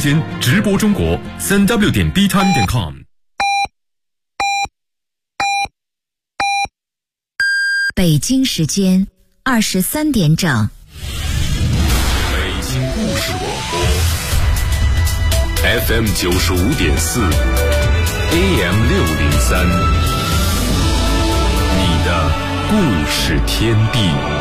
间直播中国3w.btime.com。 北京时间23点整。 北京故事广播 FM 95.4 AM 603，你的故事天地。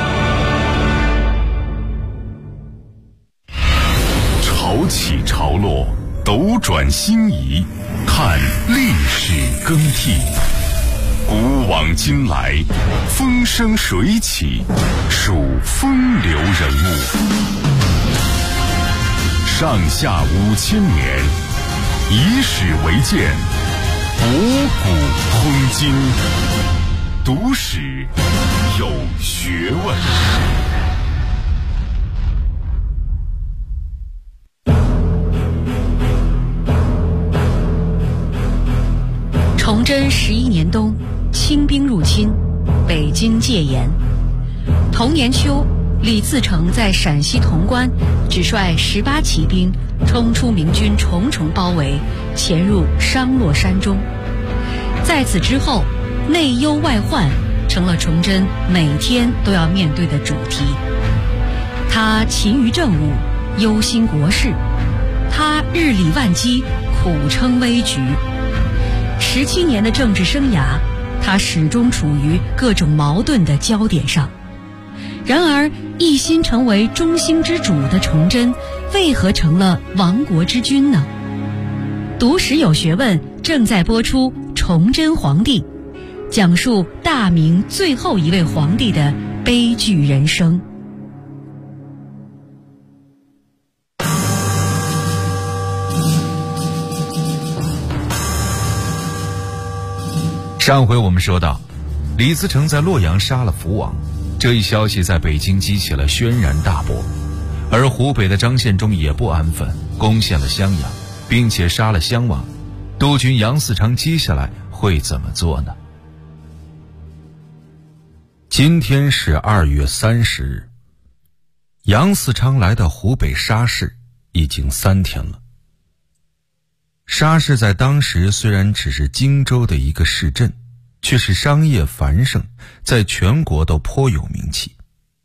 潮起潮落，斗转星移，看历史更替。古往今来，风生水起，数风流人物。上下5000年，以史为鉴，博古通今，读史有学问。 崇祯11年冬，清兵入侵，北京戒严。同年秋，李自成在陕西潼关只率18骑兵冲出明军重重包围，潜入商洛山中。在此之后，内忧外患成了崇祯每天都要面对的主题。他勤于政务，忧心国事；他日理万机，苦撑危局。17年的政治生涯，他始终处于各种矛盾的焦点上。然而，一心成为中兴之主的崇祯，为何成了亡国之君呢？读史有学问正在播出《崇祯皇帝》，讲述大明最后一位皇帝的悲剧人生。 上回我们说到，李自成在洛阳杀了福王，这一消息在北京激起了轩然大波，而湖北的张献忠也不安分，攻陷了襄阳，并且杀了襄王。督军杨嗣昌接下来会怎么做呢？今天是2月30日，杨嗣昌来到湖北沙市已经3天了。沙市在当时虽然只是荆州的一个市镇，却是商业繁盛，在全国都颇有名气。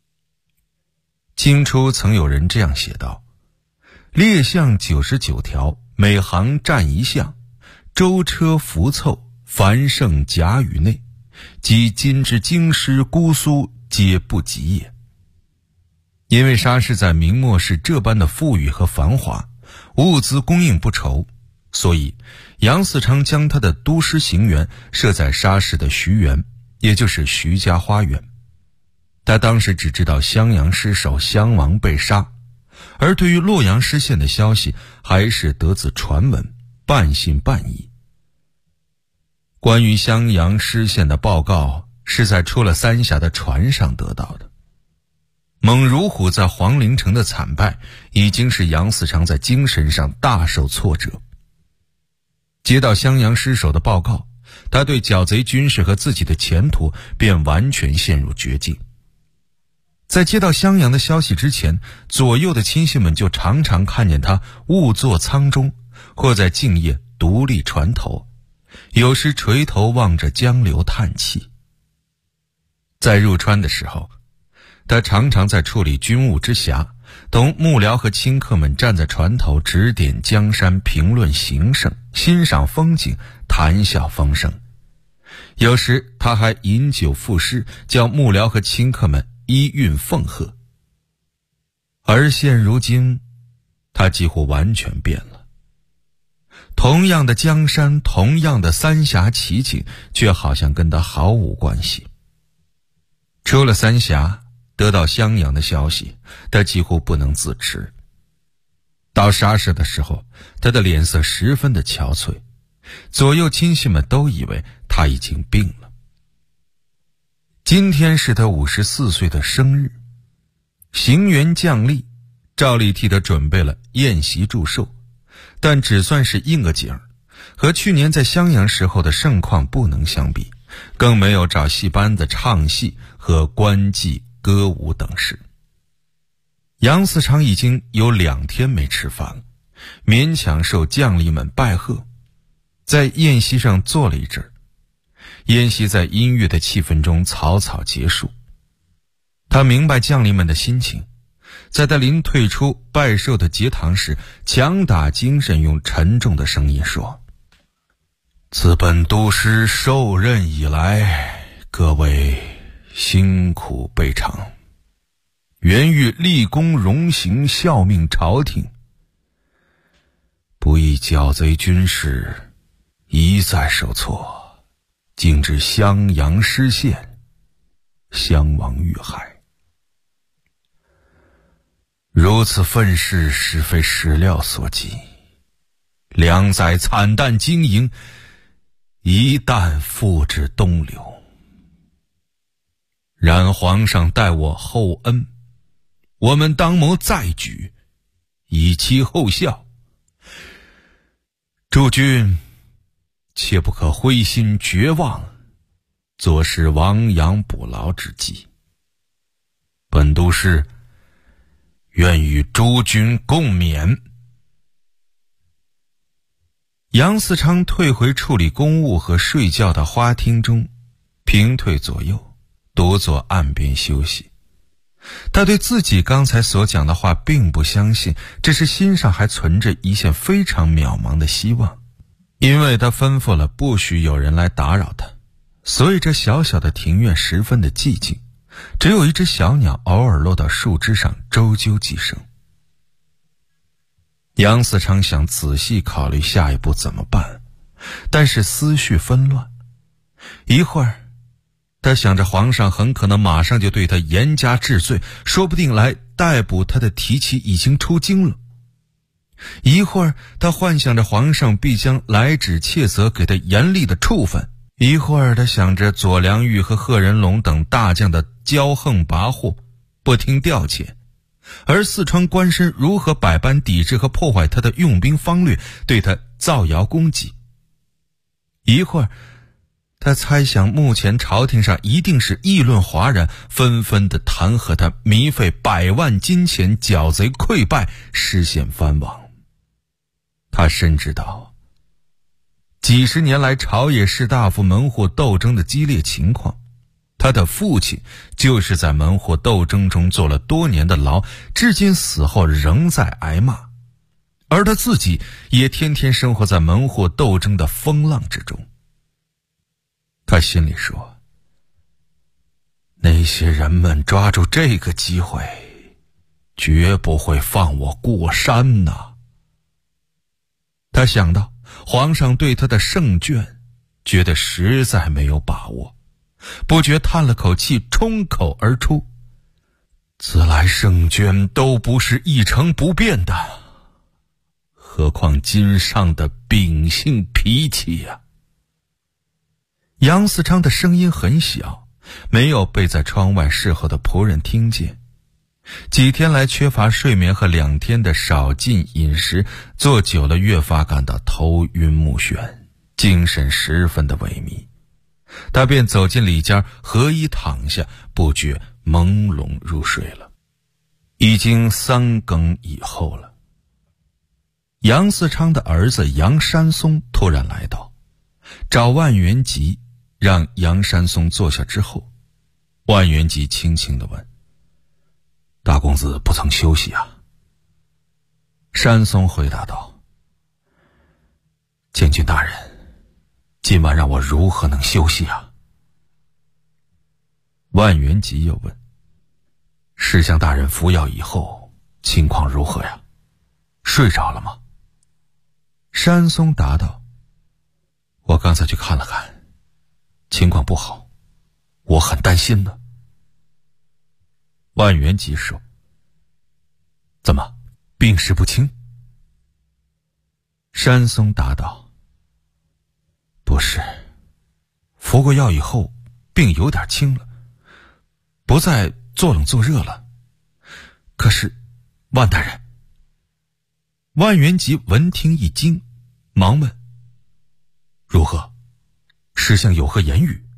清初曾有人这样写道：列巷99条，每行占一巷，舟车浮凑，繁盛甲宇内，及今之京师姑苏，皆不及也。因为沙市在明末是这般的富裕和繁华，物资供应不愁，所以杨嗣昌将他的都师行辕设在沙市的徐园，也就是徐家花园。他当时只知道襄阳失守，襄王被杀，而对于洛阳失陷的消息还是得自传闻，半信半疑。关于襄阳失陷的报告是在出了三峡的船上得到的。蒙如虎在黄陵城的惨败已经使杨嗣昌在精神上大受挫折。接到襄阳失守的报告，他对剿贼军事和自己的前途便完全陷入绝境。在接到襄阳的消息之前，左右的亲信们就常常看见他误坐舱中，或在静夜独立船头，有时垂头望着江流叹气。在入川的时候，他常常在处理军务之暇，同幕僚和亲客们站在船头指点江山，评论形胜，欣赏风景，谈笑风生。有时他还饮酒赋诗，叫幕僚和亲客们依韵奉和。而现如今，他几乎完全变了。同样的江山，同样的三峡奇景，却好像跟他毫无关系。出了三峡，得到襄阳的消息，他几乎不能自持。到沙市的时候，他的脸色十分的憔悴，左右亲戚们都以为他已经病了。今天是他54岁的生日，行辕降历，照例替他准备了宴席祝寿，但只算是应个景儿，和去年在襄阳时候的盛况不能相比，更没有找戏班子唱戏和观祭歌舞等事。杨嗣昌已经有2天没吃饭了， 勉强受将领们拜贺，在宴席上坐了一阵儿。宴席在音乐的气氛中草草结束。他明白将领们的心情，在他临退出拜寿的节堂时，强打精神，用沉重的声音说：自本都师受任以来，各位辛苦备尝，原欲立功荣行，效命朝廷，不意剿贼军事一再受挫，竟至襄阳失陷，襄王遇害。如此愤世，实非始料所及。2载惨淡经营，一旦付之东流。然皇上待我厚恩，我们当谋再举，以期后效。诸君切不可灰心绝望，坐视亡羊补牢之计。本都师愿与诸君共勉。杨嗣昌退回处理公务和睡觉的花厅中，平退左右，独坐岸边休息。他对自己刚才所讲的话并不相信，只是心上还存着一线非常渺茫的希望。因为他吩咐了不许有人来打扰他，所以这小小的庭院十分的寂静，只有一只小鸟偶尔落到树枝上啁啾几声。杨嗣昌想仔细考虑下一步怎么办，但是思绪纷乱。一会儿他想着皇上很可能马上就对他严加治罪，说不定来逮捕他的提旗已经出京了。一会儿他幻想着皇上必将来旨切责，给他严厉的处分。一会儿他想着左良玉和贺人龙等大将的骄横跋扈，不听调遣，而四川官绅如何百般抵制和破坏他的用兵方略，对他造谣攻击。一会儿他猜想目前朝廷上一定是议论哗然，纷纷地弹劾他糜费100万金钱，剿贼溃败，失陷藩王。他深知道几十年来朝野士大夫门户斗争的激烈情况，他的父亲就是在门户斗争中坐了多年的牢，至今死后仍在挨骂，而他自己也天天生活在门户斗争的风浪之中。他心里说，那些人们抓住这个机会，绝不会放我过山呐。他想到皇上对他的圣眷，觉得实在没有把握，不觉叹了口气，冲口而出：自来圣眷都不是一成不变的，何况今上的秉性脾气呀。杨嗣昌的声音很小，没有被在窗外侍候的仆人听见。几天来缺乏睡眠和2天的少进饮食，坐久了越发感到头晕目眩，精神十分的萎靡。他便走进里间，合衣躺下，不觉朦胧入睡了。已经3更以后了。杨嗣昌的儿子杨山松突然来到，找万元吉，让杨山松坐下之后，万元吉轻轻地问：大公子不曾休息啊？山松回答道：监军大人，今晚让我如何能休息啊？万元吉又问：侍相大人服药以后情况如何呀？睡着了吗？山松答道：我刚才去看了看，情况不好，我很担心呢。万元吉说：怎么，病势不轻？山松答道：不是，服过药以后病有点轻了，不再做冷做热了。可是万大人……万元吉闻听一惊，忙问：如何？侍相有何言语？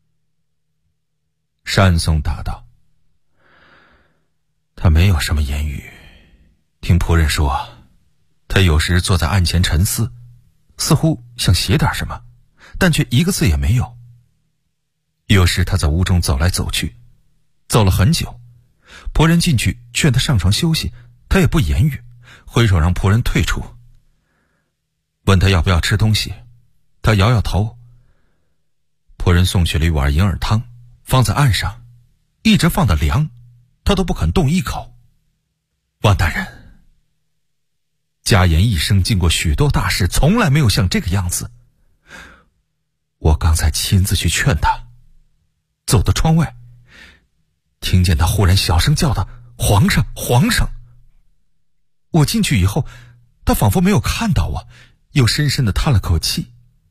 山松答道：他没有什么言语，听仆人说，他他有时坐在案前沉思，似乎想写点什么，但却一个字也没有。有时他在屋中走来走去，走了很久，仆人进去劝他上床休息，他也不言语，挥手让仆人退出。问他要不要吃东西，他摇摇头。仆人送去了一碗银耳汤，放在案上，一直放得凉，他都不肯动一口。万大人，家言一生经过许多大事，从来没有像这个样子。我刚才亲自去劝他，走到窗外，听见他忽然小声叫道：“皇上，皇上！”我进去以后，他仿佛没有看到我，又深深地叹了口气。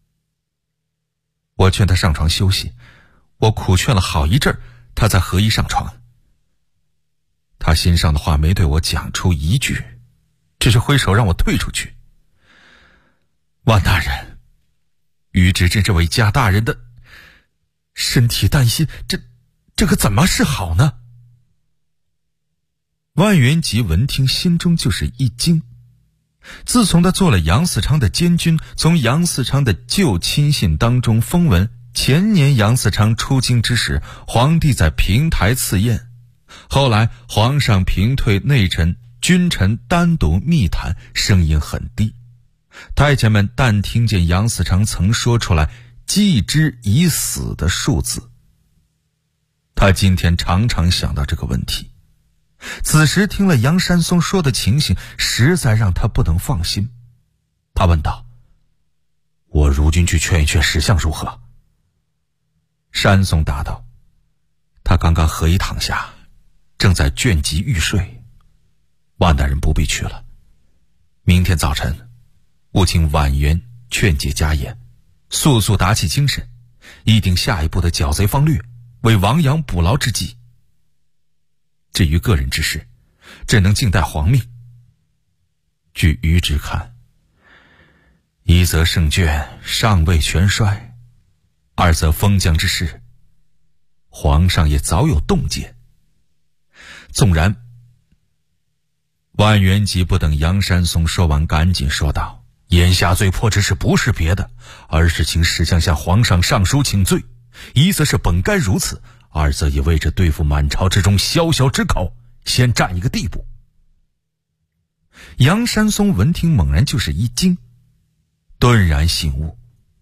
我劝他上床休息，我苦劝了好一阵儿，他才合衣上床。他心上的话没对我讲出一句，只是挥手让我退出去。万大人，于知这位家大人的身体担心，这可怎么是好呢？万元吉闻听，心中就是一惊。自从他做了杨嗣昌的监军，从杨嗣昌的旧亲信当中风闻，前年杨嗣昌出京之时，皇帝在平台赐宴，后来皇上平退内臣君臣单独密谈，声音很低，太监们但听见杨嗣昌曾说出来继之已死的数字。他今天常常想到这个问题，此时听了杨山松说的情形，实在让他不能放心。他问道：“我如今去劝一劝史相如何？”山松答道：“他刚刚合衣躺下，正在倦极欲睡，万大人不必去了。明天早晨，务请婉元劝解家言，速速打起精神，议定下一步的剿贼方略，为亡羊补牢之计。至于个人之事，只能静待皇命。据余之看，一则胜券尚未全衰，二则封疆之事，皇上也早有洞见。纵然……”万元吉不等杨山松说完，赶紧说道：“眼下最迫之事不是别的，而是请史相向皇上上书请罪。一则是本该如此，二则也为着对付满朝之中小小之口，先占一个地步。”杨山松闻听猛然就是一惊，顿然醒悟：“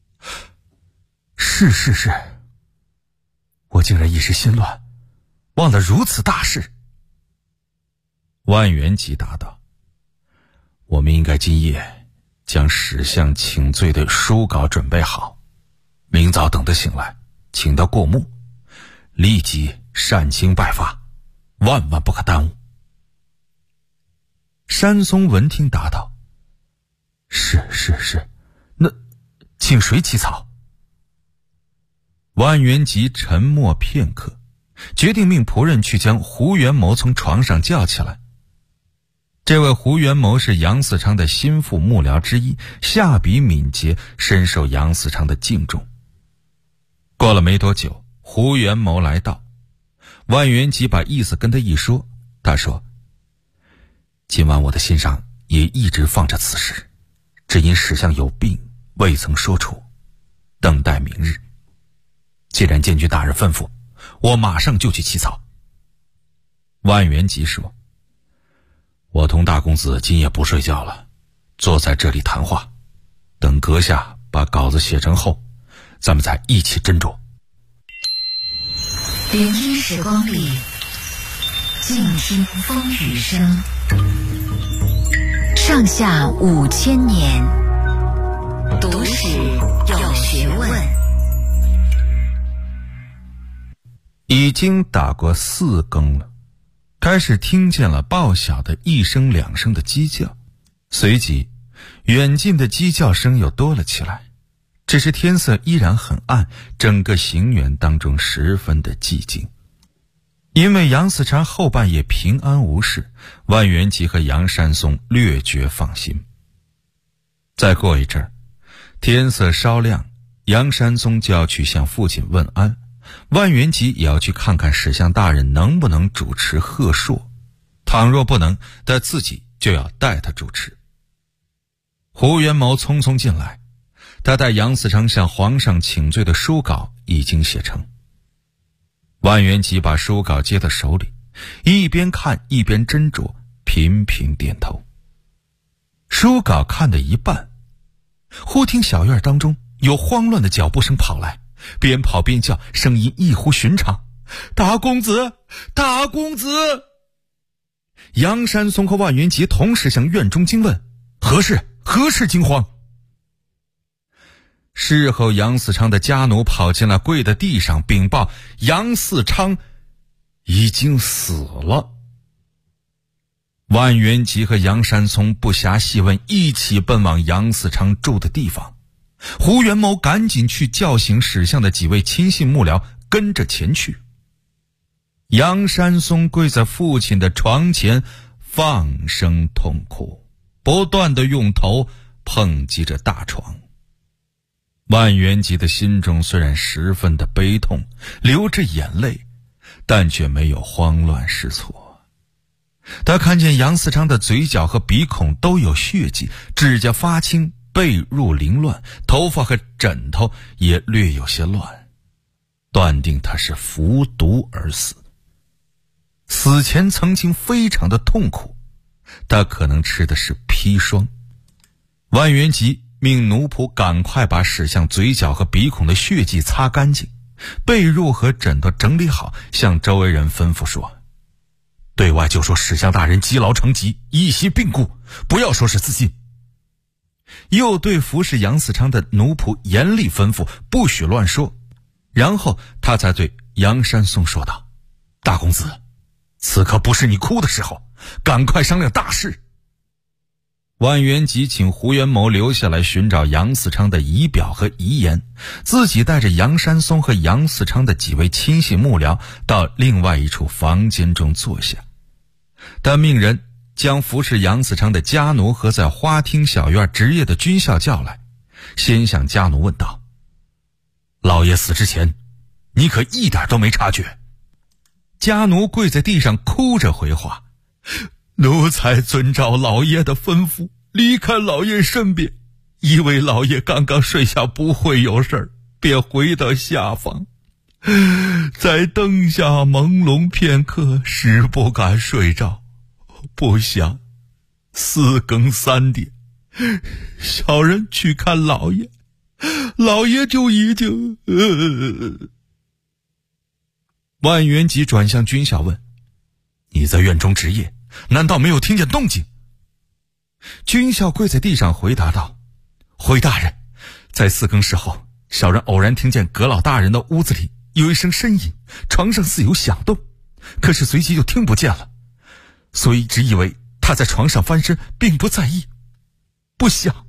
是，我竟然一时心乱，忘了如此大事。”万元吉答道：“我们应该今夜将史相请罪的书稿准备好，明早等他醒来，请他过目，立即善清拜发，万万不可耽误。”山松闻听答道：“是，那请谁起草？”万元吉沉默片刻，决定命仆人去将胡元谋从床上叫起来。这位胡元谋是杨嗣昌的心腹幕僚之一，下笔敏捷，深受杨嗣昌的敬重。过了没多久，胡元谋来到，万元吉把意思跟他一说，他说：“今晚我的心上也一直放着此事，只因史相有病，未曾说出，等待明日。既然监军大人吩咐，我马上就去起草。”万元吉说：“我同大公子今夜不睡觉了，坐在这里谈话，等阁下把稿子写成后，咱们再一起斟酌。” 聆听时光里，静听风雨声。上下5000年，读史有学问。 已经打过4更了，开始听见了报晓的1声2声的鸡叫，随即远近的鸡叫声又多了起来。只是天色依然很暗，整个行辕当中十分的寂静。因为杨嗣昌后半夜平安无事，万元吉和杨山松略觉放心。再过一阵儿，天色稍亮，杨山松就要去向父亲问安，万元吉也要去看看史相大人能不能主持贺朔，倘若不能，他自己就要代他主持。 胡元谋匆匆进来，他带杨嗣昌向皇上请罪的书稿已经写成。万源吉把书稿接到手里，一边看一边斟酌，频频点头。书稿看得一半，忽听小院当中有慌乱的脚步声跑来，边跑边叫，声音异乎寻常：“大公子，大公子！”杨山松和万源吉同时向院中惊问：“何事？何事惊慌？”事后杨嗣昌的家奴跑进来，跪在地上禀报杨嗣昌已经死了。万源吉和杨山松不暇细问，一起奔往杨嗣昌住的地方。胡元谋赶紧去叫醒史相的几位亲信幕僚，跟着前去。杨山松跪在父亲的床前，放声痛哭，不断地用头碰击着大床。万源吉的心中虽然十分的悲痛，流着眼泪，但却没有慌乱失措。他看见杨嗣昌的嘴角和鼻孔都有血迹，指甲发青，被褥凌乱，头发和枕头也略有些乱，断定他是服毒而死。死前曾经非常的痛苦，他可能吃的是砒霜。万源吉命奴仆赶快把史相嘴角和鼻孔的血迹擦干净，被褥和枕头整理好，向周围人吩咐说：“对外就说史相大人积劳成疾，一夕病故，不要说是自尽。”又对服侍杨嗣昌的奴仆严厉吩咐，不许乱说。然后他才对杨山松说道：“大公子，此刻不是你哭的时候，赶快商量大事。”万源吉请胡元谋留下来寻找杨嗣昌的仪表和遗言，自己带着杨山松和杨嗣昌的几位亲信幕僚到另外一处房间中坐下。他命人将服侍杨嗣昌的家奴和在花厅小院值夜的军校叫来，先向家奴问道：“老爷死之前，你可一点都没察觉？”家奴跪在地上哭着回话：“奴才遵照老爷的吩咐，离开老爷身边，以为老爷刚刚睡下不会有事儿，便回到下房，在灯下朦胧片刻，实不敢睡着。不想4更3点，小人去看老爷，老爷就已经……”万源吉转向军校问：“你在院中值夜，难道没有听见动静？”军校跪在地上回答道：“回大人，在4更时候，小人偶然听见阁老大人的屋子里有一声呻吟，床上似有响动，可是随即就听不见了，所以只以为他在床上翻身，并不在意。不想……”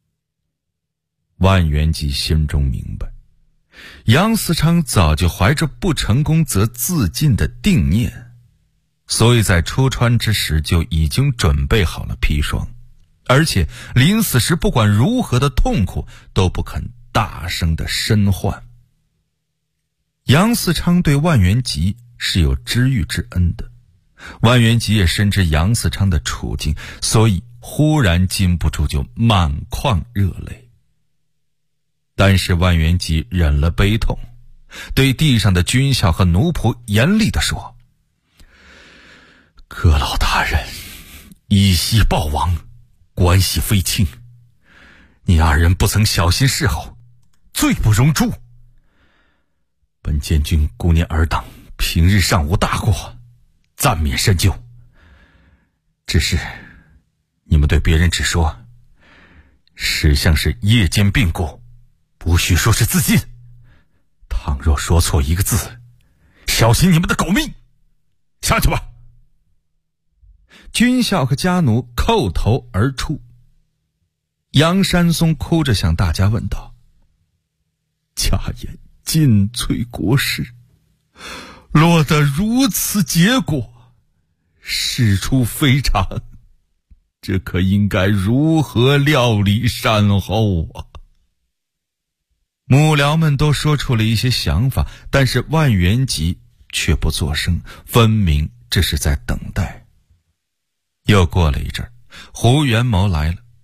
万源吉心中明白，杨嗣昌早就怀着不成功则自尽的定念，所以在出川之时就已经准备好了砒霜，而且临死时不管如何的痛苦都不肯大声的申唤。杨嗣昌对万源吉是有知遇之恩的，万源吉也深知杨嗣昌的处境，所以忽然禁不住就满眶热泪。但是万源吉忍了悲痛，对地上的军校和奴仆严厉地说：“阁老大人一夕暴亡，关系非轻，你二人不曾小心侍候，罪不容诛。本监军顾念尔等平日尚无大过，暂免深究。只是你们对别人只说史相是夜间病故，不许说是自尽。倘若说错一个字，小心你们的狗命。下去吧。”军校和家奴叩头而出。杨山松哭着向大家问道：“家言尽瘁国事，落得如此结果，事出非常，这可应该如何料理善后啊？”幕僚们都说出了一些想法，但是万源吉却不作声，分明这是在等待。又过了一阵，胡元谋来了，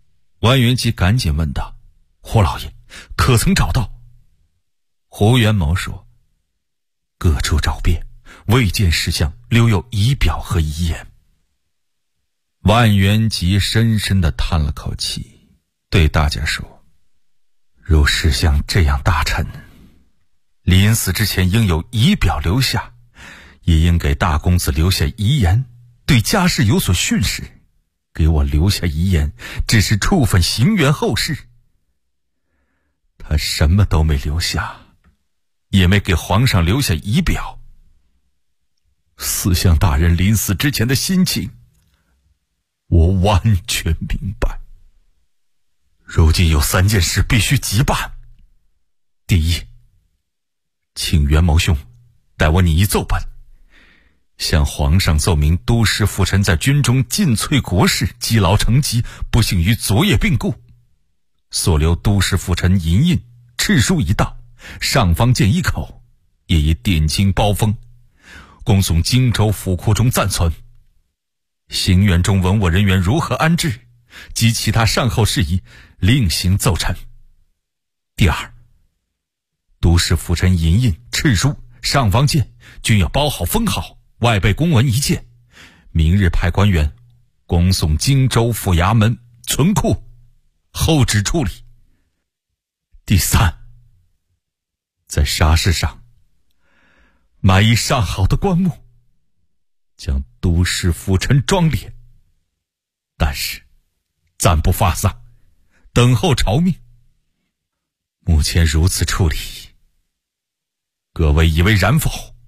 万元吉赶紧问道：“胡老爷，可曾找到？”胡元谋说：“各处找遍，未见石像留有仪表和遗言。”万元吉深深地叹了口气，对大家说：“如石像这样大臣，临死之前应有仪表留下，也应给大公子留下遗言，对家事有所训示。给我留下遗言，只是处分行辕后事。他什么都没留下，也没给皇上留下仪表。四相大人临死之前的心情，我完全明白。如今有3件事必须急办。第一，请元谋兄带我拟一奏本，向皇上奏明都师辅臣在军中尽瘁国事，积劳成疾，不幸于昨夜病故，所留都师辅臣银印敕书一道，上方剑1口，也以点睛包封，恭送荆州府库中暂存。行辕中文武人员如何安置，及其他善后事宜，另行奏陈。第二，都师辅臣银印敕书上方剑均要包好封好，外备公文1件，明日派官员恭送荆州府衙门存库，后旨处理。第三，在沙市上埋一上好的棺木，将都师辅臣装殓，但是暂不发丧，等候朝命。目前如此处理，各位以为然否？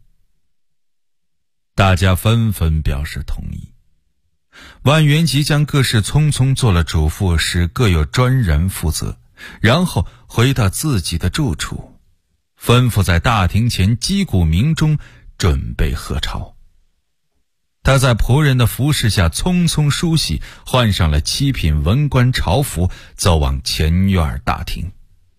大家纷纷表示同意。万元吉将各事匆匆做了嘱咐，使各有专人负责，然后回到自己的住处，吩咐在大庭前击鼓鸣钟，准备贺朝。他在仆人的服侍下匆匆梳洗，换上了7品文官朝服，走往前院大厅。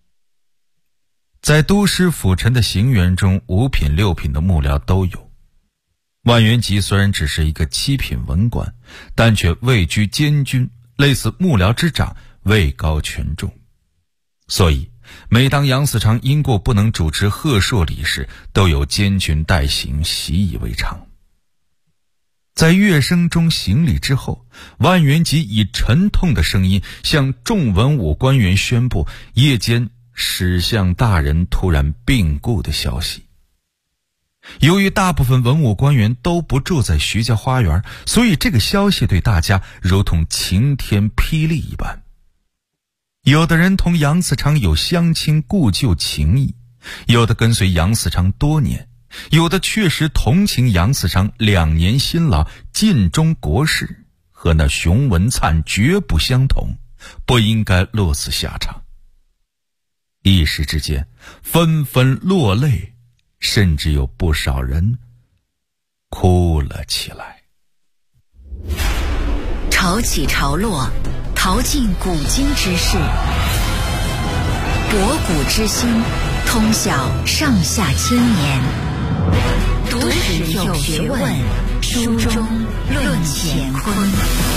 在都师辅臣的行辕中，5品6品的幕僚都有。万元吉虽然只是一个7品文官，但却位居监军，类似幕僚之长，位高权重。所以每当杨嗣昌因过不能主持贺硕礼事，都有监军代行，习以为常。在乐声中行礼之后，万元吉以沉痛的声音向众文武官员宣布夜间史相大人突然病故的消息。由于大部分文武官员都不住在徐家花园，所以这个消息对大家如同晴天霹雳一般。有的人同杨嗣昌有乡亲故旧情谊，有的跟随杨嗣昌多年，有的确实同情杨嗣昌2年辛劳尽忠国事，和那熊文灿绝不相同，不应该落此下场。一时之间纷纷落泪，甚至有不少人哭了起来。 潮起潮落，淘尽古今之事，博古之心，通晓上下千年。读史有学问，书中论乾坤。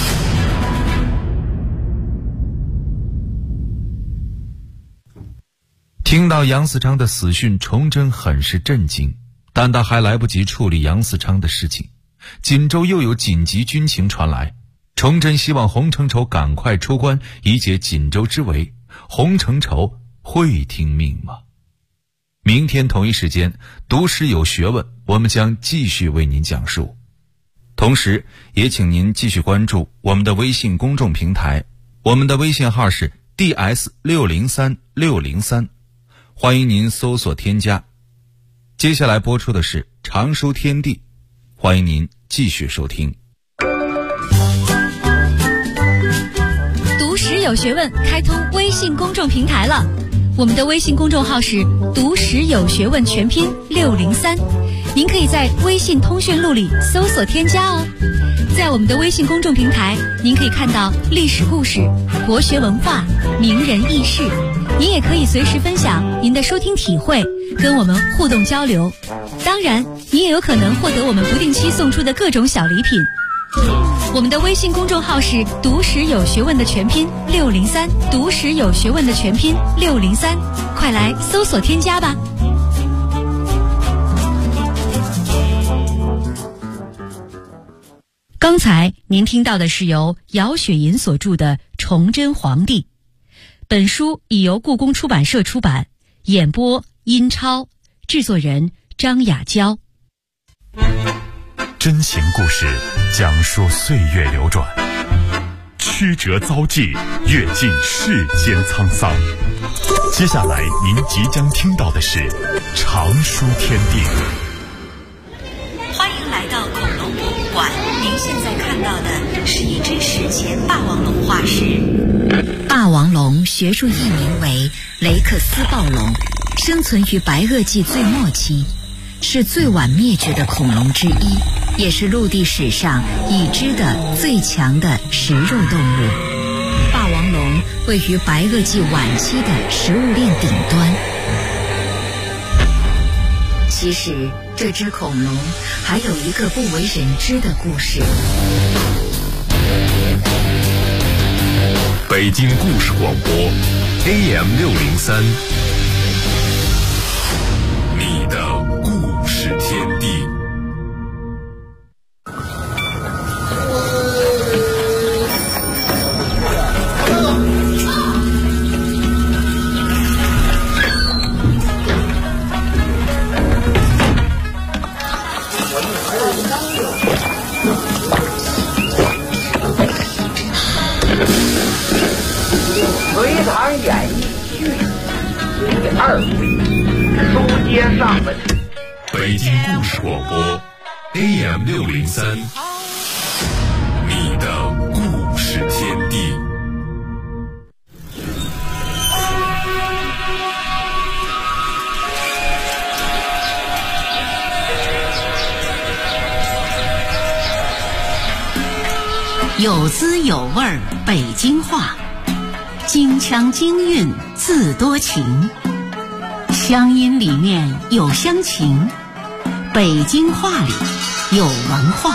听到杨嗣昌的死讯，崇祯很是震惊，但他还来不及处理杨嗣昌的事情，锦州又有紧急军情传来。崇祯希望洪承畴赶快出关，以解锦州之围。洪承畴会听命吗？明天同一时间，读史有学问，我们将继续为您讲述。同时也请您继续关注我们的微信公众平台，我们的微信号是 DS603603，欢迎您搜索添加。接下来播出的是常书天地，欢迎您继续收听。 读史有学问开通微信公众平台了，我们的微信公众号是读史有学问全拼603，您可以在微信通讯录里搜索添加哦。在我们的微信公众平台，您可以看到历史故事、国学文化、名人轶事，您也可以随时分享您的收听体会，跟我们互动交流。当然，您也有可能获得我们不定期送出的各种小礼品。 我们的微信公众号是读史有学问的全拼603，读史有学问的全拼603，快来搜索添加吧。刚才您听到的是由姚雪银所著的《崇祯皇帝》，本书已由故宫出版社出版，演播殷超，制作人张雅娇。 真情故事讲述岁月流转，曲折遭际，阅尽世间沧桑。接下来您即将听到的是常书天地。 欢迎来到恐龙博物馆，您现在看到的是一只史前霸王龙化石。霸王龙学术译名为雷克斯暴龙，生存于白垩纪最末期，是最晚灭绝的恐龙之一，也是陆地史上已知的最强的食肉动物。霸王龙位于白垩纪晚期的食物链顶端。其实这只恐龙还有一个不为人知的故事。 北京故事广播 AM603，你的故事天地。 隋唐演义续第2回，书接上文。 北京故事广播 AM603，你的故事天地。 有滋有味儿北京话，京腔京韵自多情，乡音里面有乡情，北京话里有文化。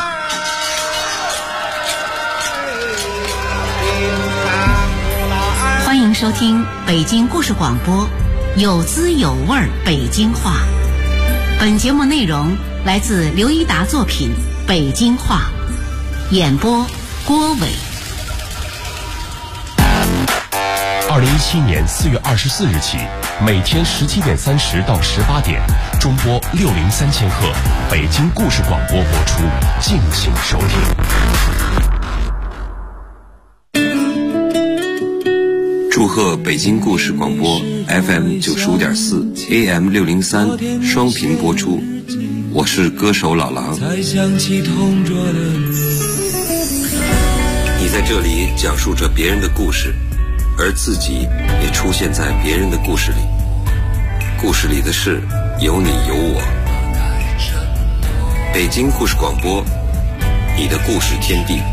欢迎收听北京故事广播，有滋有味儿北京话。本节目内容来自刘一达作品《北京话》，演播郭伟。 2017年4月24日起，每天17点30到18点，中波603千赫，北京故事广播播出，敬请收听。 祝贺北京故事广播 FM 95.4 AM 603双频播出，我是歌手老狼。你在这里讲述着别人的故事，而自己也出现在别人的故事里，故事里的事有你有我。北京故事广播，你的故事天地。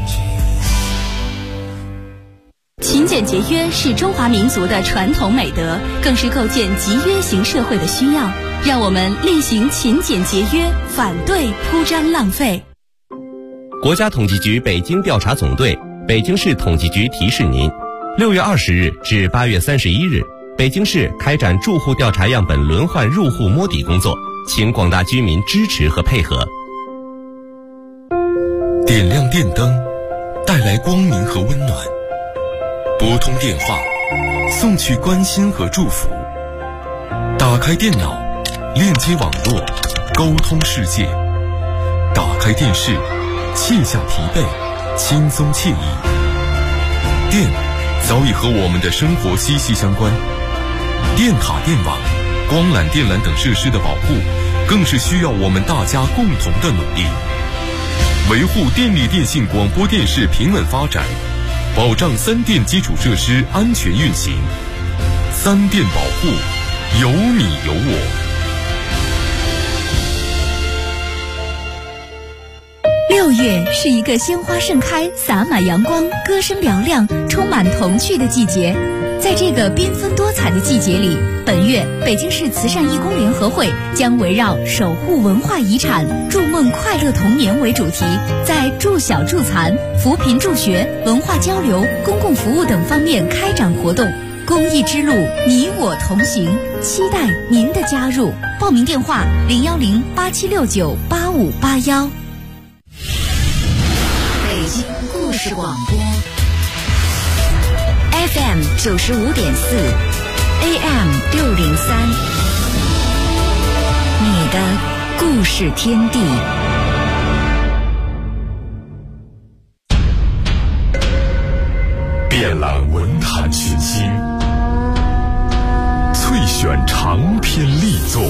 勤俭节约是中华民族的传统美德，更是构建集约型社会的需要。让我们厉行勤俭节约，反对铺张浪费。 国家统计局北京调查总队、北京市统计局提示您：6月20日至8月31日，北京市开展住户调查样本轮换入户摸底工作，请广大居民支持和配合。 点亮电灯，带来光明和温暖；拨通电话，送去关心和祝福；打开电脑，链接网络，沟通世界；打开电视，卸下疲惫，轻松惬意。电早已和我们的生活息息相关，电塔、电网、光缆、电缆等设施的保护，更是需要我们大家共同的努力。维护电力电信广播电视平稳发展，保障三电基础设施安全运行。三电保护，有你有我。 6月是一个鲜花盛开、洒满阳光、歌声嘹亮、充满童趣的季节。 在这个缤纷多彩的季节里，本月北京市慈善义工联合会将围绕守护文化遗产、筑梦快乐童年为主题，在助小助残、扶贫助学、文化交流、公共服务等方面开展活动。公益之路，你我同行，期待您的加入。报名电话：010-8769-8581。 北京故事广播 FM 95.4 AM 603，你的故事天地。 遍览文坛群星，萃选长篇力作，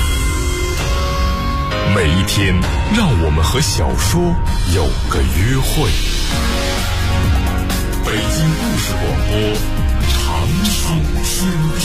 每一天让我们和小说有个约会。北京故事广播，长寿天地。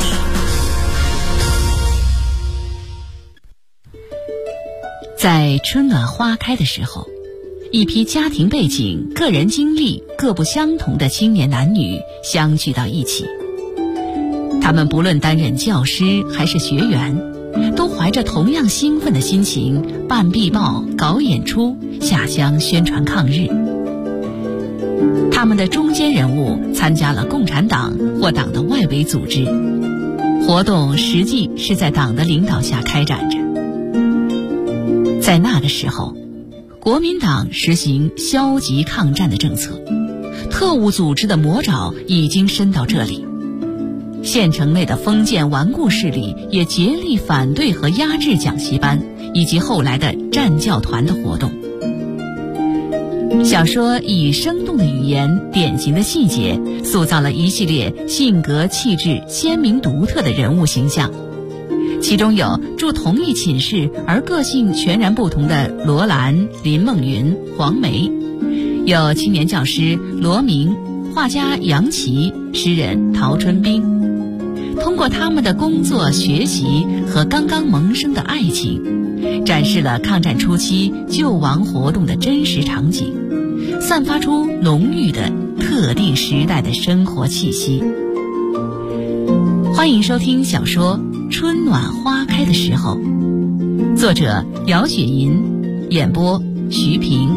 在春暖花开的时候，一批家庭背景、个人经历各不相同的青年男女相聚到一起。他们不论担任教师还是学员，都怀着同样兴奋的心情办壁报、搞演出、下乡宣传抗日。他们的中坚人物参加了共产党或党的外围组织，活动实际是在党的领导下开展着。在那个时候，国民党实行消极抗战的政策，特务组织的魔爪已经伸到这里。县城内的封建顽固势力也竭力反对和压制讲习班以及后来的战教团的活动。小说以生动的语言、典型的细节，塑造了一系列性格气质鲜明独特的人物形象。其中有住同一寝室而个性全然不同的罗兰、林梦云、黄梅，有青年教师罗明、画家杨琦、诗人陶春冰。通过他们的工作、学习和刚刚萌生的爱情，展示了抗战初期救亡活动的真实场景，散发出浓郁的特定时代的生活气息。欢迎收听小说《春暖花开的时候》，作者姚雪银，演播徐平。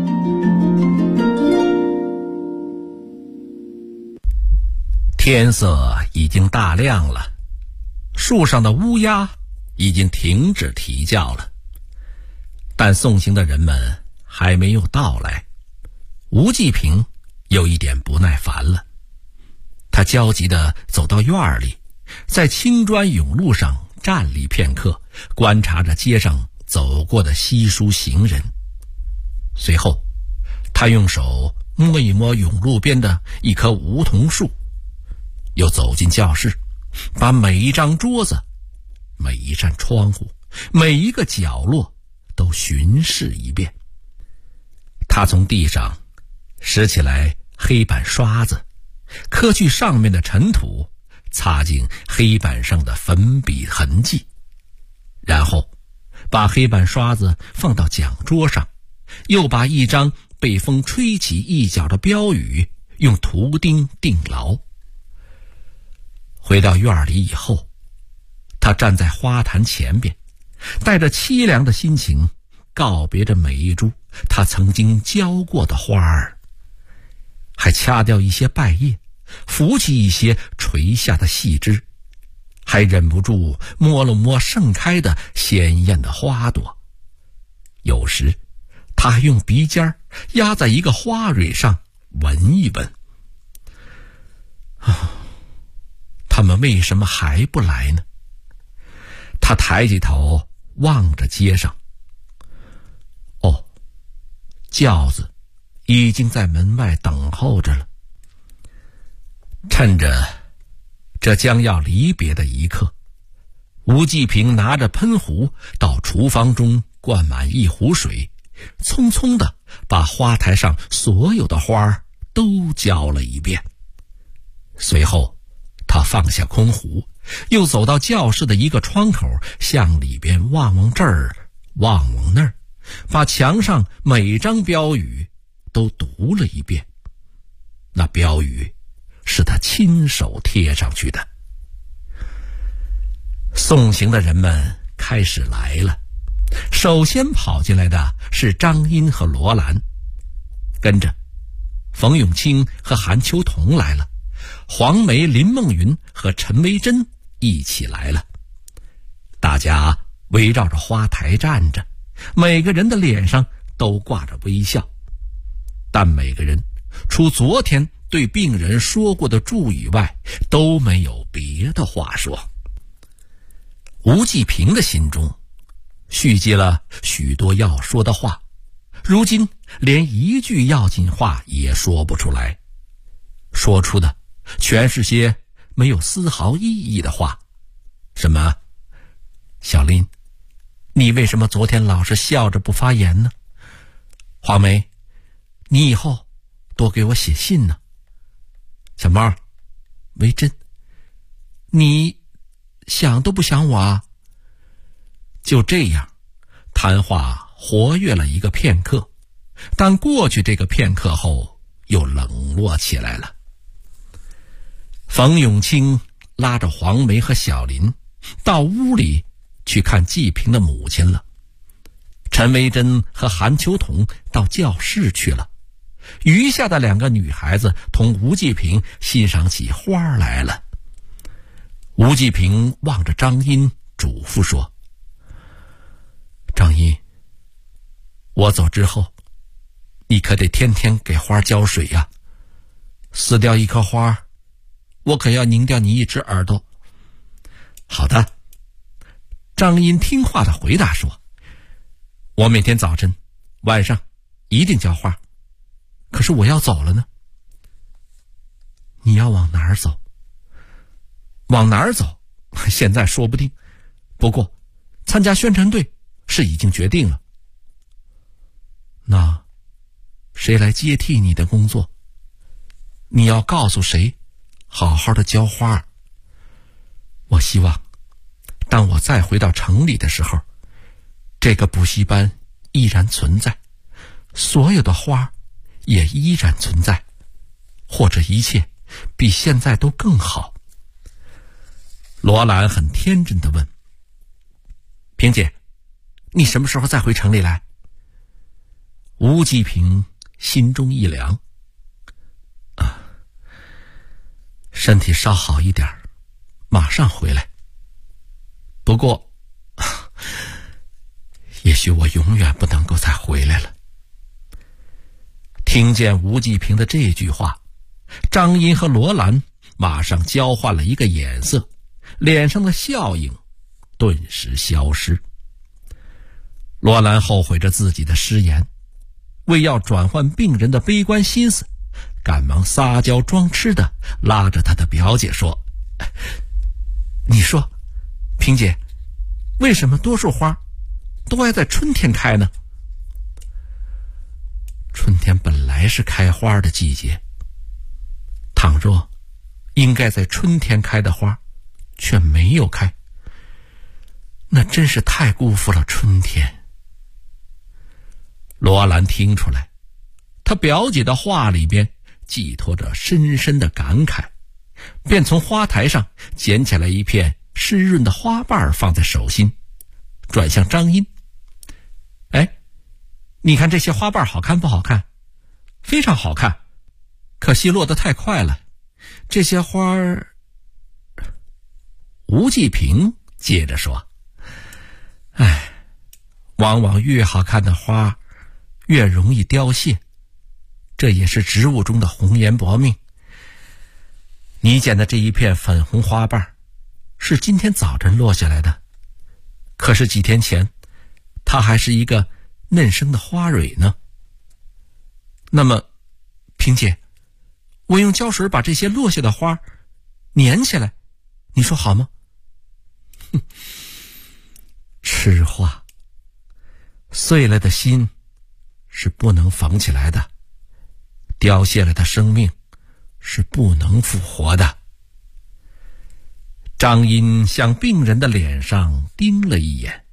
天色已经大亮了，树上的乌鸦已经停止啼叫了，但送行的人们还没有到来。吴继平有一点不耐烦了，他焦急地走到院里，在青砖甬路上站立片刻，观察着街上走过的稀疏行人。随后他用手摸一摸甬路边的一棵梧桐树，又走进教室，把每一张桌子、每一扇窗户、每一个角落都巡视一遍。他从地上拾起来黑板刷子，磕去上面的尘土，擦净黑板上的粉笔痕迹，然后把黑板刷子放到讲桌上，又把一张被风吹起一角的标语用图钉钉牢。回到院里以后，他站在花坛前边，带着凄凉的心情告别着每一株他曾经浇过的花儿，还掐掉一些败叶，扶起一些垂下的细枝，还忍不住摸了摸盛开的鲜艳的花朵。有时他还用鼻尖压在一个花蕊上闻一闻。他们为什么还不来呢？他抬起头望着街上，轿子已经在门外等候着了。趁着这将要离别的一刻，吴继平拿着喷壶到厨房中灌满一壶水，匆匆地把花台上所有的花都浇了一遍。随后他放下空壶，又走到教室的一个窗口，向里边望望这儿望望那儿，把墙上每张标语都读了一遍。那标语是他亲手贴上去的。送行的人们开始来了，首先跑进来的是张茵和罗兰，跟着冯永清和韩秋桐来了，黄梅、林梦云和陈维珍一起来了。大家围绕着花台站着，每个人的脸上都挂着微笑，但每个人除昨天对病人说过的祝语外，都没有别的话说。吴继平的心中蓄积了许多要说的话，如今连一句要紧话也说不出来，说出的全是些没有丝毫意义的话。什么，小林，你为什么昨天老是笑着不发言呢？黄梅，你以后多给我写信呢。小猫，维珍，你想都不想我啊？就这样，谈话活跃了一个片刻，但过去这个片刻后又冷落起来了。冯永清拉着黄梅和小林到屋里去看季平的母亲了，陈维珍和韩秋桐到教室去了，余下的两个女孩子同吴继平欣赏起花来了。吴继平望着张茵嘱咐说：张茵，我走之后你可得天天给花浇水呀，死掉一颗花，我可要拧掉你一只耳朵。好的。张茵听话地回答说：我每天早晨晚上一定浇花，可是我要走了呢。你要往哪儿走？往哪儿走现在说不定，不过参加宣传队是已经决定了。那谁来接替你的工作？你要告诉谁好好的浇花？我希望当我再回到城里的时候，这个补习班依然存在，所有的花也依然存在，或者一切比现在都更好。罗兰很天真地问：萍姐，你什么时候再回城里来？吴继平心中一凉，身体稍好一点，马上回来。不过也许我永远不能够再回来了。听见吴继平的这句话，张茵和罗兰马上交换了一个眼色，脸上的笑意顿时消失。罗兰后悔着自己的失言，为要转换病人的悲观心思，赶忙撒娇装痴的拉着他的表姐说：你说萍姐，为什么多数花都爱在春天开呢？春天本来是开花的季节，倘若应该在春天开的花却没有开，那真是太辜负了春天。罗兰听出来，他表姐的话里边寄托着深深的感慨，便从花台上捡起来一片湿润的花瓣放在手心，转向张茵：哎，你看这些花瓣好看不好看？非常好看，可惜落得太快了，这些花儿……吴继平接着说：哎，往往越好看的花越容易凋谢，这也是植物中的红颜薄命。你捡的这一片粉红花瓣是今天早晨落下来的，可是几天前它还是一个嫩生的花蕊呢。那么萍姐，我用胶水把这些落下的花粘起来，你说好吗？痴话，碎了的心是不能缝起来的，凋谢了的生命是不能复活的。张茵向病人的脸上盯了一眼，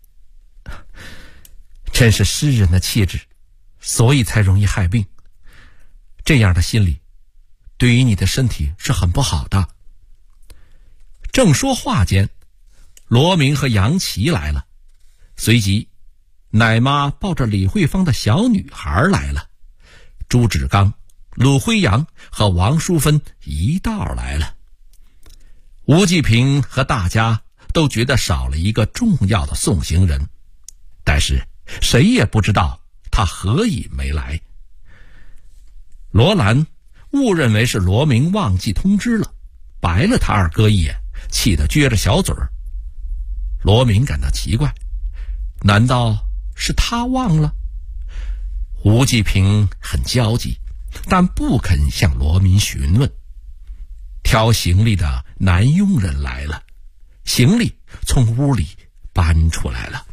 真是诗人的气质，所以才容易害病。这样的心理对于你的身体是很不好的。正说话间，罗明和杨琪来了，随即奶妈抱着李慧芳的小女孩来了，朱志刚、鲁辉阳和王淑芬一道来了。吴继平和大家都觉得少了一个重要的送行人，但是谁也不知道他何以没来。罗兰误认为是罗明忘记通知了，白了他二哥一眼，气得撅着小嘴儿。罗明感到奇怪，难道是他忘了？吴继平很焦急，但不肯向罗明询问。挑行李的男佣人来了，行李从屋里搬出来了。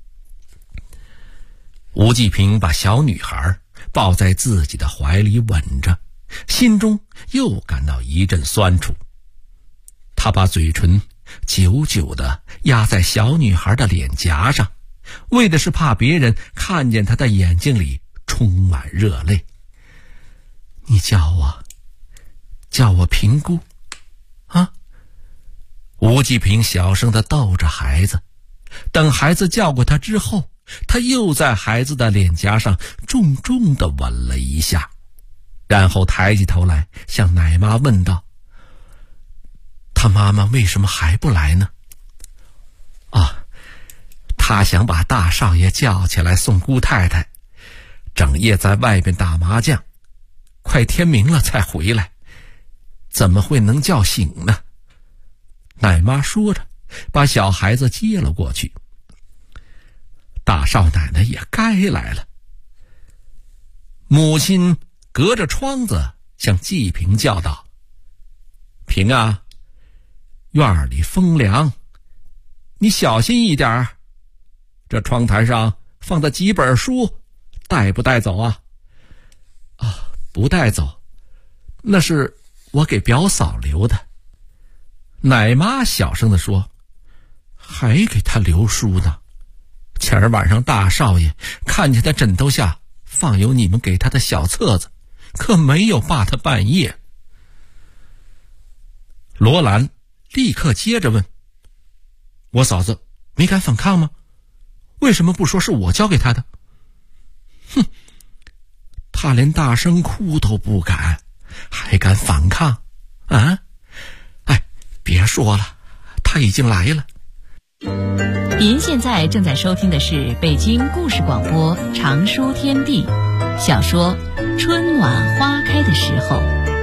吴继平把小女孩抱在自己的怀里吻着，心中又感到一阵酸楚。他把嘴唇久久地压在小女孩的脸颊上，为的是怕别人看见他的眼睛里充满热泪。你叫我平姑啊？吴继平小声地逗着孩子，等孩子叫过他之后，他又在孩子的脸颊上重重地吻了一下，然后抬起头来向奶妈问道：他妈妈为什么还不来呢？他想把大少爷叫起来送姑太太，整夜在外边打麻将，快天明了才回来，怎么会能叫醒呢？奶妈说着把小孩子接了过去。大少奶奶也该来了。母亲隔着窗子向季平叫道：平啊，院里风凉，你小心一点儿，这窗台上放的几本书带不带走啊？不带走，那是我给表嫂留的。奶妈小声地说：还给他留书呢，前儿晚上大少爷看见他枕头下放有你们给他的小册子，可没有罢他半夜。罗兰立刻接着问：我嫂子没敢反抗吗？为什么不说是我交给他的？他连大声哭都不敢，还敢反抗啊？别说了，他已经来了。 您现在正在收听的是北京故事广播长书天地小说《春暖花开的时候》。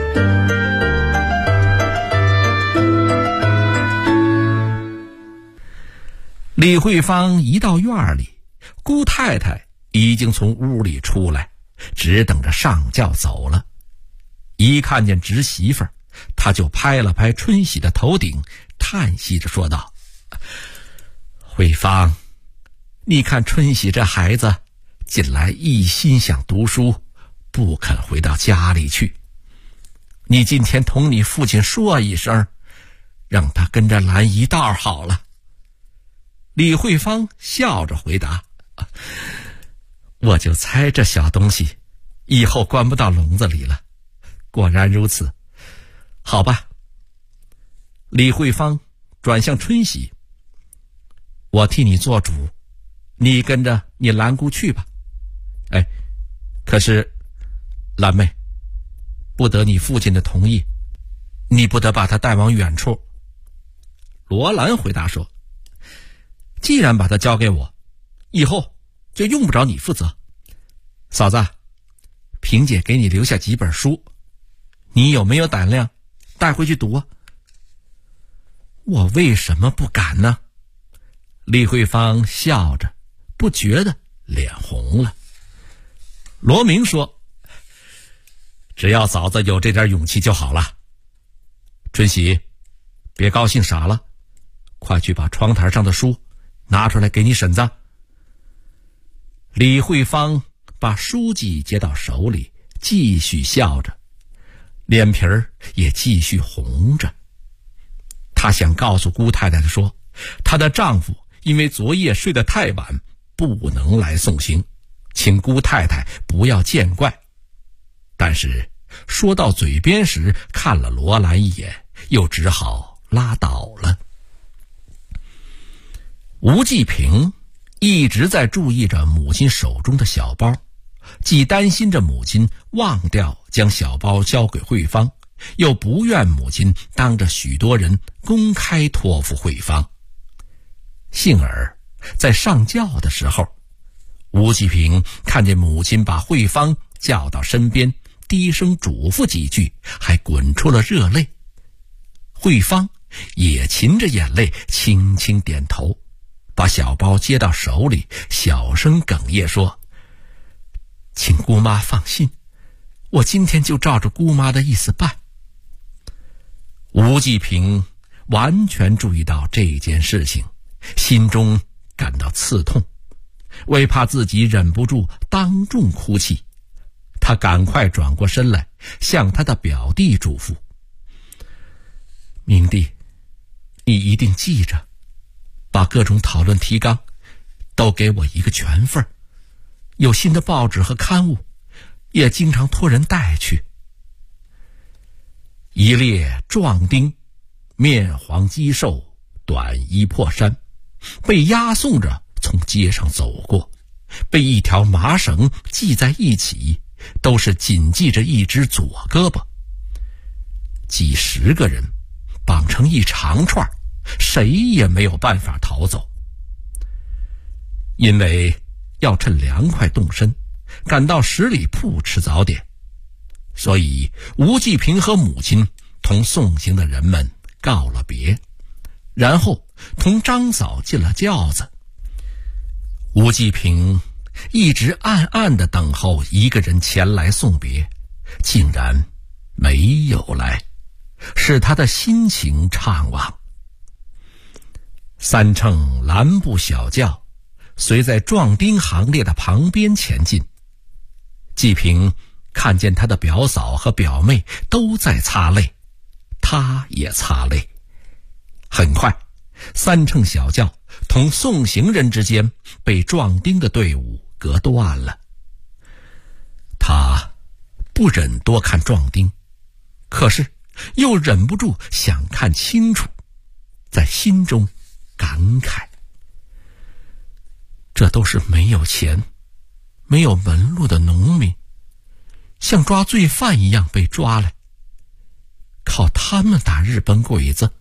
李慧芳一到院里，姑太太已经从屋里出来，只等着上轿走了。一看见侄媳妇儿，她就拍了拍春喜的头顶，叹息着说道：慧芳，你看春喜这孩子近来一心想读书，不肯回到家里去。你今天同你父亲说一声，让他跟着来一道好了。李慧芳笑着回答：我就猜这小东西以后关不到笼子里了，果然如此，好吧。李慧芳转向春喜：我替你做主，你跟着你兰姑去吧。可是兰妹，不得你父亲的同意，你不得把他带往远处。罗兰回答说：既然把他交给我，以后就用不着你负责。嫂子，萍姐给你留下几本书，你有没有胆量带回去读啊？我为什么不敢呢？李慧芳笑着，不觉得脸红了。罗明说：只要嫂子有这点勇气就好了。春喜，别高兴傻了，快去把窗台上的书拿出来给你婶子。李慧芳把书籍接到手里，继续笑着，脸皮儿也继续红着。她想告诉姑太太说，她的丈夫因为昨夜睡得太晚，不能来送行，请姑太太不要见怪。但是说到嘴边时看了罗兰一眼，又只好拉倒了。吴继平一直在注意着母亲手中的小包，既担心着母亲忘掉将小包交给慧芳，又不愿母亲当着许多人公开托付慧芳。幸而在上轿的时候，吴继平看见母亲把慧芳叫到身边，低声嘱咐几句，还滚出了热泪。慧芳也噙着眼泪，轻轻点头，把小包接到手里，小声哽咽说：“请姑妈放心，我今天就照着姑妈的意思办。”吴继平完全注意到这件事情，心中感到刺痛，为怕自己忍不住当众哭泣，他赶快转过身来，向他的表弟嘱咐：“明弟，你一定记着，把各种讨论提纲都给我一个全份，有新的报纸和刊物也经常托人带去。”一列壮丁，面黄肌瘦，短衣破衫，被押送着从街上走过，被一条麻绳系在一起，都是紧系着一只左胳膊。几十个人绑成一长串，谁也没有办法逃走。因为要趁凉快动身，赶到十里铺吃早点，所以吴继平和母亲同送行的人们告了别，然后同张嫂进了轿子。吴继平一直暗暗地等候一个人前来送别，竟然没有来，使他的心情怅惘。三乘蓝布小轿随在壮丁行列的旁边前进，继平看见他的表嫂和表妹都在擦泪，他也擦泪。很快，三乘小轿同送行人之间被壮丁的队伍隔断了。他不忍多看壮丁，可是又忍不住想看清楚，在心中感慨：这都是没有钱、没有门路的农民，像抓罪犯一样被抓来，靠他们打日本鬼子。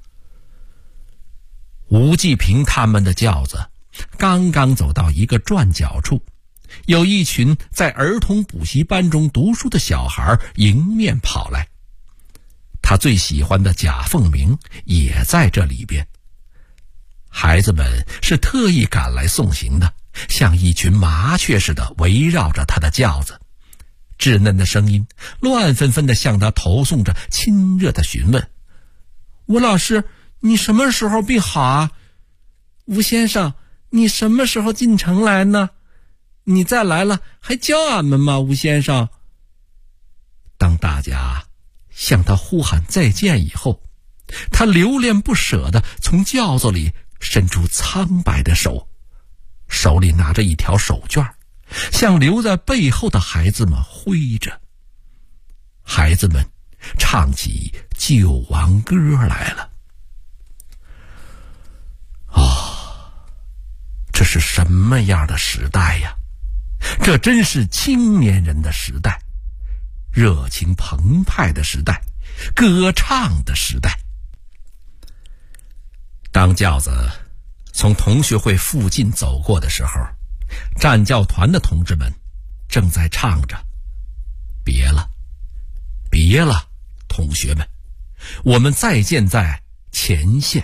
吴继平他们的轿子刚刚走到一个转角处，有一群在儿童补习班中读书的小孩迎面跑来，他最喜欢的贾凤鸣也在这里边。孩子们是特意赶来送行的，像一群麻雀似的围绕着他的轿子，稚嫩的声音乱纷纷地向他投送着亲热的询问：“吴老师，你什么时候病好啊？吴先生，你什么时候进城来呢？你再来了还教俺们吗？吴先生。”当大家向他呼喊再见以后，他留恋不舍地从轿子里伸出苍白的手，手里拿着一条手绢，向留在背后的孩子们挥着。孩子们唱起救亡歌来了。这是什么样的时代呀？这真是青年人的时代，热情澎湃的时代，歌唱的时代。当轿子从同学会附近走过的时候，站轿团的同志们正在唱着：“别了，别了，同学们，我们再见在前线。”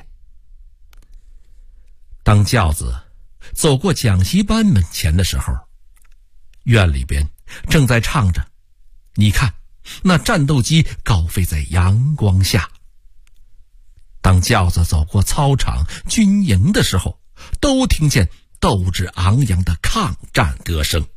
当轿子走过讲习班门前的时候，院里边正在唱着：“你看，那战斗机高飞在阳光下。”当轿子走过操场、军营的时候，都听见斗志昂扬的抗战歌声。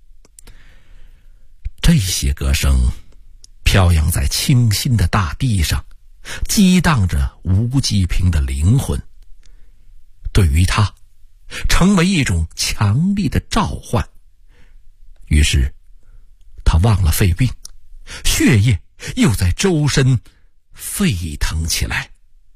这些歌声飘扬在清新的大地上，激荡着吴继平的灵魂。对于他，成为一种强力的召唤。于是他忘了肺病， 血液又在周身沸腾起来。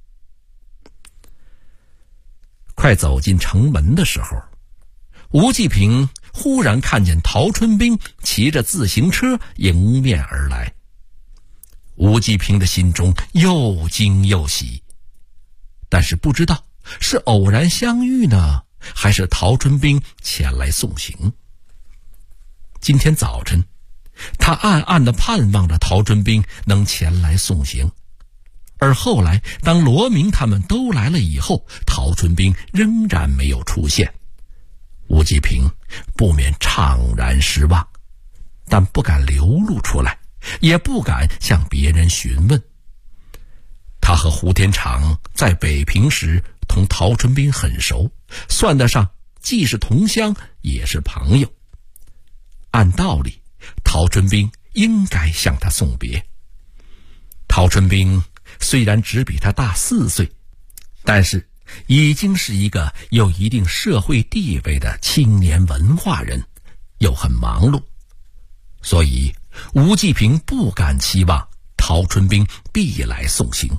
快走进城门的时候，吴继平忽然看见陶春兵骑着自行车迎面而来。吴继平的心中又惊又喜，但是不知道是偶然相遇呢，还是陶春兵前来送行。今天早晨，他暗暗地盼望着陶春兵能前来送行，而后来当罗明他们都来了以后，陶春兵仍然没有出现。吴继平不免怅然失望，但不敢流露出来，也不敢向别人询问。他和胡天长在北平时同陶春兵很熟，算得上既是同乡也是朋友。按道理，陶春兵应该向他送别。陶春兵虽然只比他大4岁，但是已经是一个有一定社会地位的青年文化人，又很忙碌，所以吴继平不敢期望陶春兵必来送行。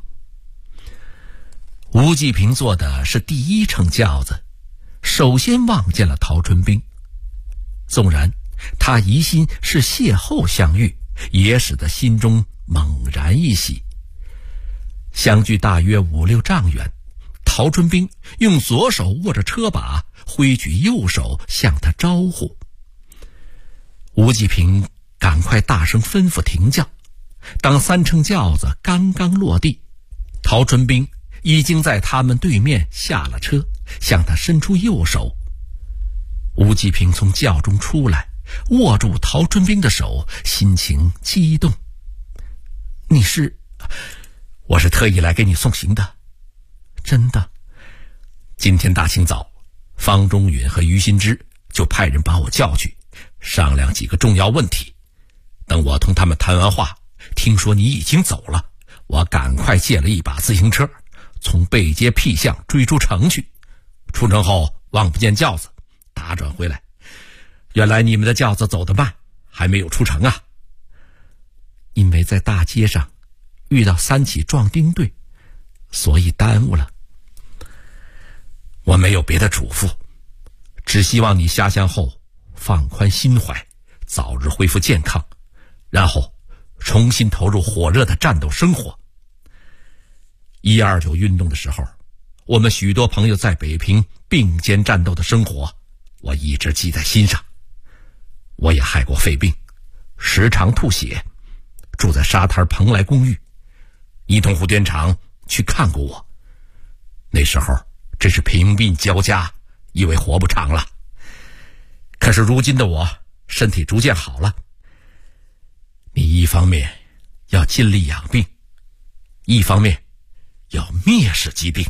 吴继平坐的是第1乘轿子，首先望见了陶春兵。纵然他疑心是邂逅相遇，也使得心中猛然一喜。相距大约5、6丈远，陶春兵用左手握着车把，挥举右手向他招呼。吴继平赶快大声吩咐停轿。当3乘轿子刚刚落地，陶春兵已经在他们对面下了车，向他伸出右手。吴继平从轿中出来，握住陶春兵的手，心情激动。我是特意来给你送行的。真的？今天大清早，方中允和于新之就派人把我叫去，商量几个重要问题。等我同他们谈完话，听说你已经走了，我赶快借了一把自行车，从背街僻巷追出城去。出城后望不见轿子，打转回来，原来你们的轿子走得慢，还没有出城啊。因为在大街上遇到3起壮丁队，所以耽误了。我没有别的嘱咐，只希望你下乡后放宽心怀，早日恢复健康，然后重新投入火热的战斗生活。129运动的时候，我们许多朋友在北平并肩战斗的生活，我一直记在心上。我也害过肺病，时常吐血，住在沙滩蓬莱公寓。你同胡天长去看过我，那时候真是贫病交加，以为活不长了。可是如今的我身体逐渐好了。你一方面要尽力养病，一方面要灭世疾病。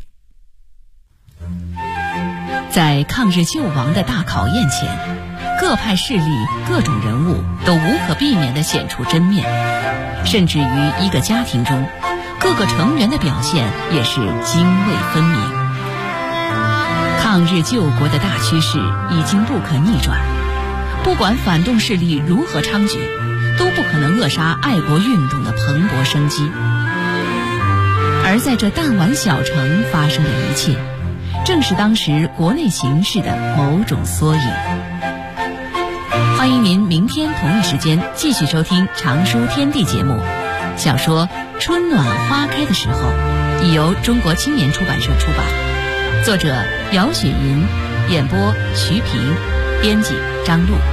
在抗日救亡的大考验前，各派势力、各种人物都无可避免地显出真面，甚至于一个家庭中，各个成员的表现也是泾渭分明。抗日救国的大趋势已经不可逆转，不管反动势力如何猖獗，都不可能扼杀爱国运动的蓬勃生机。而在这弹丸小城发生的一切，正是当时国内形势的某种缩影。欢迎您明天同一时间继续收听《常书天地》节目。小说《春暖花开的时候》已由中国青年出版社出版，作者姚雪银，演播徐平，编辑张璐。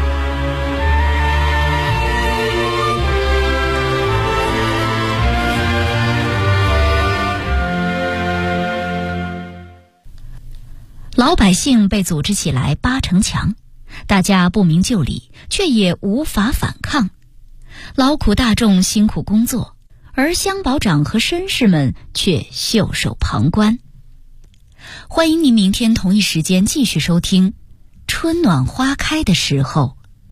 老百姓被组织起来扒城墙，大家不明就里，却也无法反抗。劳苦大众辛苦工作，而乡保长和绅士们却袖手旁观。欢迎您明天同一时间继续收听《春暖花开的时候》。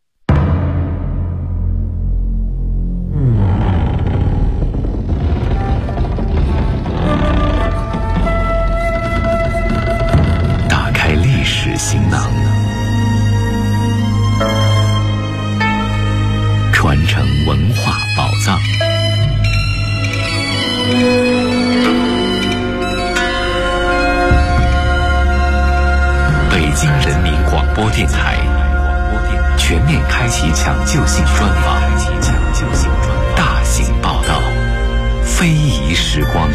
打开历史行囊，传承文化宝藏。 播电台全面开启抢救性专访，大型报道，非遗时光。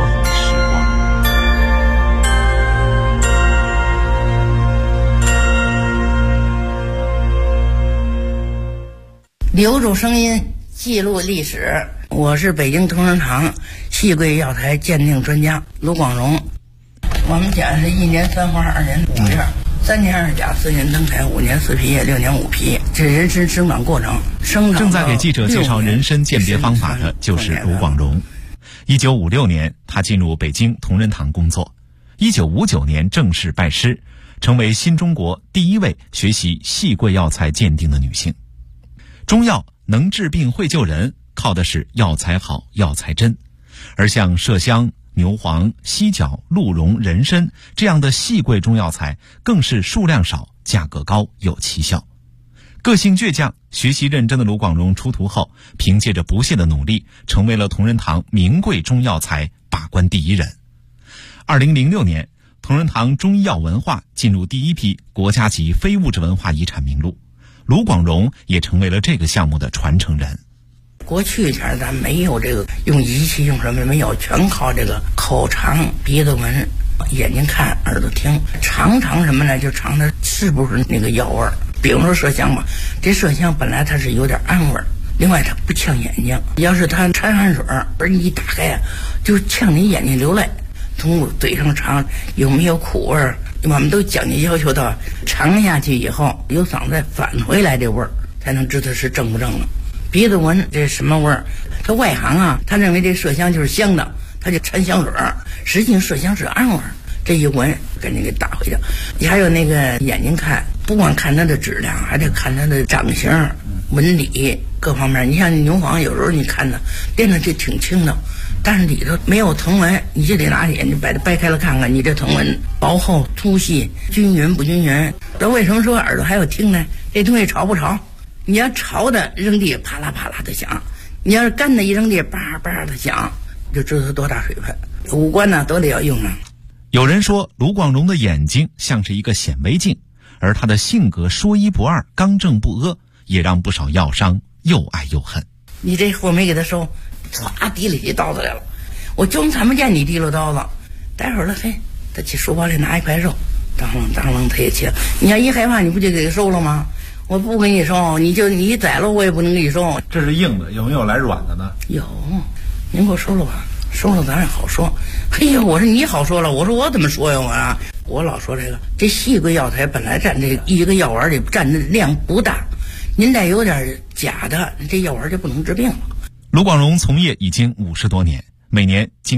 留住声音，记录历史。我是北京同仁堂戏柜药材鉴定专家卢广荣。我们讲是1年3花2年5月，3年2甲4年登台5年4皮叶6年5皮，这人参生长过程。 正在给记者介绍人参鉴别方法的就是卢广荣。1956年，他进入北京同仁堂工作。1959年正式拜师，成为新中国第一位学习戏柜药材鉴定的女性。中药能治病会救人，靠的是药材好药材真，而像麝香、牛黄、犀角、鹿茸、人参这样的细贵中药材更是数量少、价格高、有奇效。个性倔强、学习认真的卢广荣出徒后，凭借着不懈的努力，成为了同仁堂名贵中药材把关第一人。2006年，同仁堂中医药文化进入第一批国家级非物质文化遗产名录，卢广荣也成为了这个项目的传承人。 过去前咱没有这个用仪器用什么没有，全靠这个口尝、鼻子闻、眼睛看、耳朵听，尝什么呢？就尝它是不是那个药味儿。比如说麝香吧，这麝香本来它是有点氨味儿，另外它不呛眼睛。要是它掺汗水，而你一打开就呛你眼睛流泪。从嘴上尝有没有苦味儿，我们都讲究要求到尝下去以后有嗓子返回来这味儿，才能知道是正不正了。鼻子闻这什么味儿？他外行啊，他认为这麝香就是香的，他就掺香水儿，实际上麝香是氨味儿。这一闻赶紧给打回去。你还有那个眼睛看，不光看它的质量，还得看它的长相、纹理各方面。你像牛黄，有时候你看的练的这挺轻的，但是里头没有藤纹，你就得拿眼睛把它掰开了看看，你这藤纹薄厚、粗细、均匀不均匀。那为什么说耳朵还有听呢？这东西潮不潮？你要潮的扔地啪啦啪啦的响，你要是干的一扔地叭叭的响，就知道它多大水分。五官呢都得要用上。 有人说卢广荣的眼睛像是一个显微镜，而他的性格说一不二、刚正不阿，也让不少药商又爱又恨。 你这货没给他收，唰提里起刀子来了，我就看不见你提溜刀子。待会儿了，嘿，他去书包里拿一块肉，当啷他也切。你要一害怕，你不就给他收了吗？我不给你收，你宰了我也不能给你收。 这是硬的，有没有来软的呢？ 有，您给我收了吧，收了咱也好说。嘿呀，我说你好说了，我说我怎么说呀我老说这细贵药材本来占这一个药丸里占的量不大，您再有点假的，这药丸就不能治病了。 卢广荣从业已经50多年，每年经